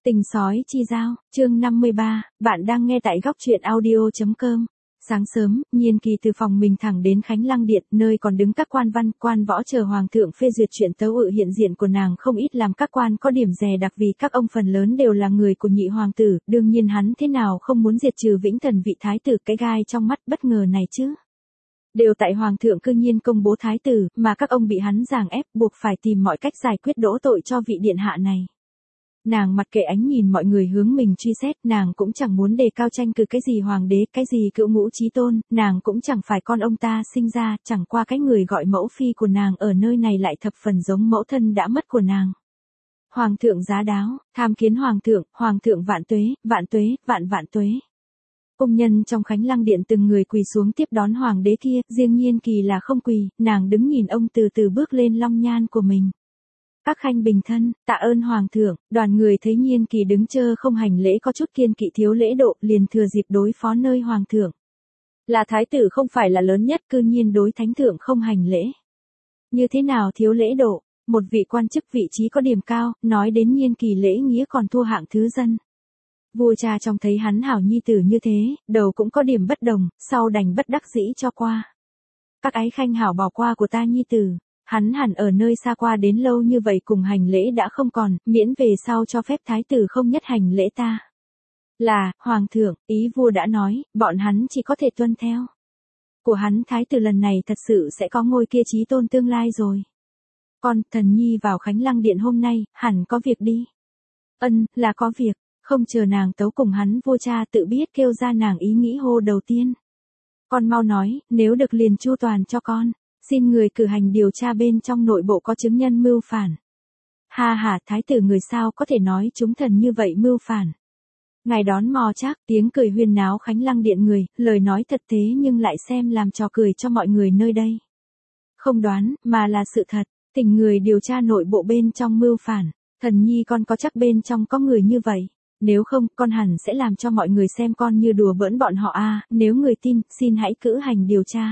Tình sói chi giao, chương 53, bạn đang nghe tại góc truyện audio.com. Sáng sớm, Nhiên Kỳ từ phòng mình thẳng đến Khánh Lăng Điện, nơi còn đứng các quan văn, quan võ chờ hoàng thượng phê duyệt chuyện tấu ự hiện diện của nàng không ít làm các quan có điểm dè đặc vì các ông phần lớn đều là người của nhị hoàng tử, đương nhiên hắn thế nào không muốn diệt trừ Vĩnh Thần vị thái tử cái gai trong mắt bất ngờ này chứ. Đều tại hoàng thượng cư nhiên công bố thái tử, mà các ông bị hắn giằng ép buộc phải tìm mọi cách giải quyết đỗ tội cho vị điện hạ này. Nàng mặc kệ ánh nhìn mọi người hướng mình truy xét, nàng cũng chẳng muốn đề cao tranh cử cái gì hoàng đế, cái gì cựu ngũ chí tôn, nàng cũng chẳng phải con ông ta sinh ra, chẳng qua cái người gọi mẫu phi của nàng ở nơi này lại thập phần giống mẫu thân đã mất của nàng. Hoàng thượng giá đáo, tham kiến hoàng thượng vạn tuế, vạn tuế. Công nhân trong Khánh Lăng Điện từng người quỳ xuống tiếp đón hoàng đế kia, riêng Nhiên Kỳ là không quỳ, nàng đứng nhìn ông từ từ bước lên long nhan của mình. Các khanh bình thân, tạ ơn hoàng thượng, đoàn người thấy Nhiên Kỳ đứng chơ không hành lễ có chút kiêng kỵ thiếu lễ độ, liền thừa dịp đối phó nơi hoàng thượng. Là thái tử không phải là lớn nhất, cư nhiên đối thánh thượng không hành lễ. Như thế nào thiếu lễ độ, một vị quan chức vị trí có điểm cao, nói đến Nhiên Kỳ lễ nghĩa còn thua hạng thứ dân. Vua cha trông thấy hắn hảo nhi tử như thế, đầu cũng có điểm bất đồng, sau đành bất đắc dĩ cho qua. Các ái khanh hảo bỏ qua của ta nhi tử. Hắn hẳn ở nơi xa qua đến lâu như vậy cùng hành lễ đã không còn, miễn về sau cho phép thái tử không nhất hành lễ ta. Là, hoàng thượng, ý vua đã nói, bọn hắn chỉ có thể tuân theo. Của hắn thái tử lần này thật sự sẽ có ngôi kia chí tôn tương lai rồi. Con, thần nhi vào Khánh Lăng Điện hôm nay, hẳn có việc đi. Ân, là có việc, không chờ nàng tấu cùng hắn vua cha tự biết kêu ra nàng ý nghĩ hô đầu tiên. Con mau nói, nếu được liền chu toàn cho con. Xin người cử hành điều tra bên trong nội bộ có chứng nhân mưu phản. Ha ha, thái tử người sao có thể nói chúng thần như vậy mưu phản. Ngài đón mò chắc, tiếng cười huyên náo Khánh Lăng Điện người, lời nói thật thế nhưng lại xem làm trò cười cho mọi người nơi đây. Không đoán, mà là sự thật, thỉnh người điều tra nội bộ bên trong mưu phản, thần nhi con có chắc bên trong có người như vậy. Nếu không, con hẳn sẽ làm cho mọi người xem con như đùa bỡn bọn họ nếu người tin, xin hãy cử hành điều tra.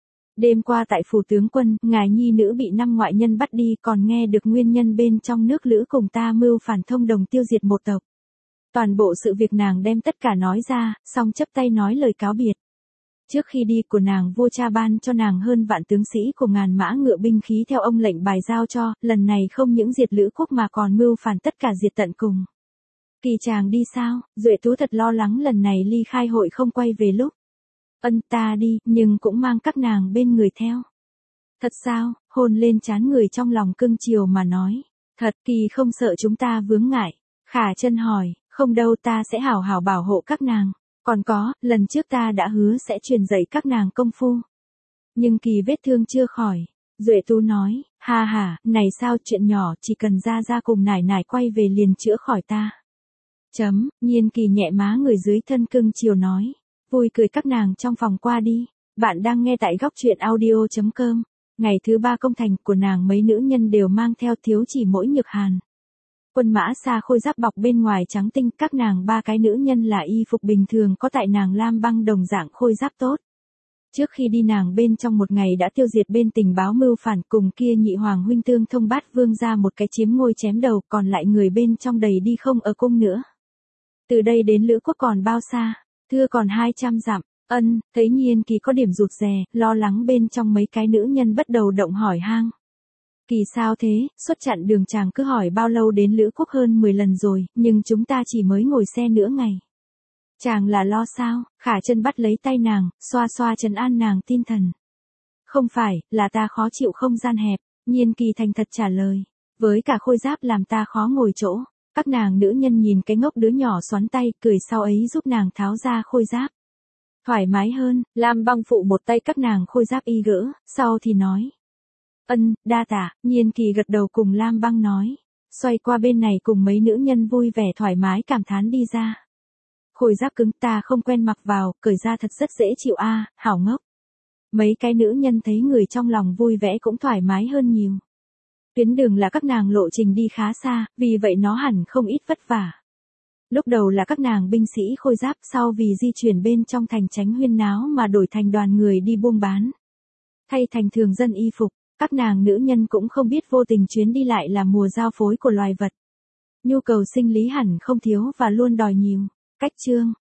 Đêm qua tại phủ tướng quân, ngài nhi nữ bị 5 ngoại nhân bắt đi, còn nghe được nguyên nhân bên trong nước lữ cùng ta mưu phản thông đồng tiêu diệt một tộc. Toàn bộ sự việc nàng đem tất cả nói ra, xong chấp tay nói lời cáo biệt. Trước khi đi của nàng vua cha ban cho nàng hơn vạn tướng sĩ của ngàn mã ngựa binh khí theo ông lệnh bài giao cho, lần này không những diệt lữ quốc mà còn mưu phản tất cả diệt tận cùng. Kỳ chàng đi sao, Duệ Tú thật lo lắng lần này ly khai hội không quay về lúc. Ân ta đi, nhưng cũng mang các nàng bên người theo. Thật sao, hôn lên trán người trong lòng cưng chiều mà nói. Thật Kỳ không sợ chúng ta vướng ngại. Khả chân hỏi, không đâu ta sẽ hảo hảo bảo hộ các nàng. Còn có, lần trước ta đã hứa sẽ truyền dạy các nàng công phu. Nhưng Kỳ vết thương chưa khỏi. Duệ Tú nói, ha ha, này sao chuyện nhỏ chỉ cần ra cùng nải nải quay về liền chữa khỏi ta. Nhiên Kỳ nhẹ má người dưới thân cưng chiều nói. Vui cười các nàng trong phòng qua đi. Bạn đang nghe tại góc truyện audio.com. Ngày thứ 3 công thành của nàng mấy nữ nhân đều mang theo thiếu chỉ mỗi Nhược Hàn. Quân mã xa khôi giáp bọc bên ngoài trắng tinh, các nàng 3 cái nữ nhân là y phục bình thường có tại nàng lam băng đồng dạng khôi giáp tốt. Trước khi đi nàng bên trong một ngày đã tiêu diệt bên tình báo mưu phản cùng kia nhị hoàng huynh tương thông bát vương ra một cái chiếm ngôi chém đầu, còn lại người bên trong đầy đi không ở cung nữa. Từ đây đến lữ quốc còn bao xa? Thưa còn 200 dặm. Ân, thấy Nhiên Kỳ có điểm rụt rè, lo lắng bên trong mấy cái nữ nhân bắt đầu động hỏi hang. Kỳ sao thế, suốt chặn đường chàng cứ hỏi bao lâu đến lữ quốc hơn 10 lần rồi, nhưng chúng ta chỉ mới ngồi xe nửa ngày. Chàng là lo sao, Khả chân bắt lấy tay nàng, xoa xoa trấn an nàng tinh thần. Không phải, là ta khó chịu không gian hẹp, Nhiên Kỳ thành thật trả lời. Với cả khôi giáp làm ta khó ngồi chỗ. Các nàng nữ nhân nhìn cái ngốc đứa nhỏ xoắn tay, cười sau ấy giúp nàng tháo ra khôi giáp. Thoải mái hơn, Lam Băng phụ một tay các nàng khôi giáp y gỡ, sau thì nói. Ân, đa tạ, Nhiên Kỳ gật đầu cùng Lam Băng nói. Xoay qua bên này cùng mấy nữ nhân vui vẻ thoải mái cảm thán đi ra. Khôi giáp cứng ta không quen mặc vào, cởi ra thật rất dễ chịu hảo ngốc. Mấy cái nữ nhân thấy người trong lòng vui vẻ cũng thoải mái hơn nhiều. Tuyến đường là các nàng lộ trình đi khá xa, vì vậy nó hẳn không ít vất vả. Lúc đầu là các nàng binh sĩ khôi giáp, sau vì di chuyển bên trong thành tránh huyên náo mà đổi thành đoàn người đi buôn bán. Thay thành thường dân y phục, các nàng nữ nhân cũng không biết vô tình chuyến đi lại là mùa giao phối của loài vật. Nhu cầu sinh lý hẳn không thiếu và luôn đòi nhiều. Cách chương